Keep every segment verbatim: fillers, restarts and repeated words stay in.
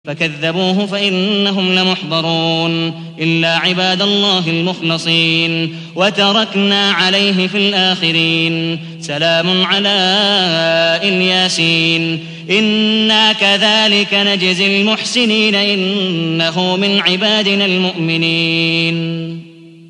فكذبوه فإنهم لمحضرون إلا عباد الله المخلصين وتركنا عليه في الآخرين سلام على الياسين إنا كذلك نجزي المحسنين إنه من عبادنا المؤمنين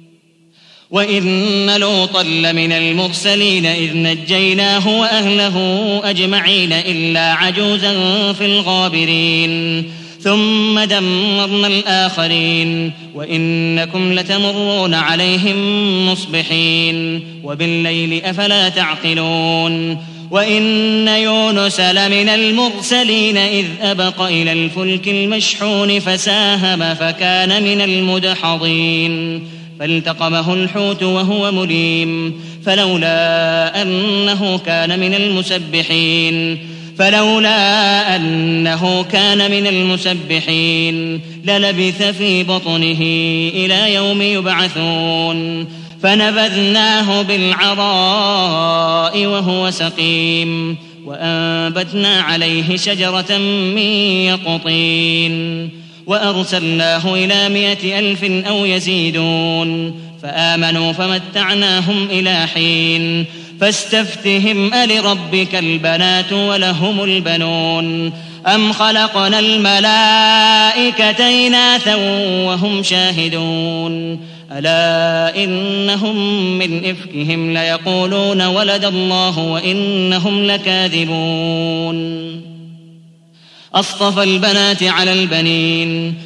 وإن لوطا لمن المرسلين إذ نجيناه وأهله أجمعين إلا عجوزا في الغابرين ثم دمرنا الآخرين وإنكم لتمرون عليهم مصبحين وبالليل أفلا تعقلون وإن يونس لمن المرسلين إذ أبق إلى الفلك المشحون فساهم فكان من المدحضين فالتقمه الحوت وهو مليم فلولا أنه كان من المسبحين فلولا أنه كان من المسبحين للبث في بطنه إلى يوم يبعثون فنبذناه بالعراء وهو سقيم وأنبتنا عليه شجرة من يقطين وأرسلناه إلى مائة ألف أو يزيدون فآمنوا فمتعناهم إلى حين فاستفتهم ألربك البنات ولهم البنون أم خلقنا الملائكة إناثا وهم شاهدون ألا إنهم من إفكهم ليقولون ولد الله وإنهم لكاذبون أصطفى البنات على البنين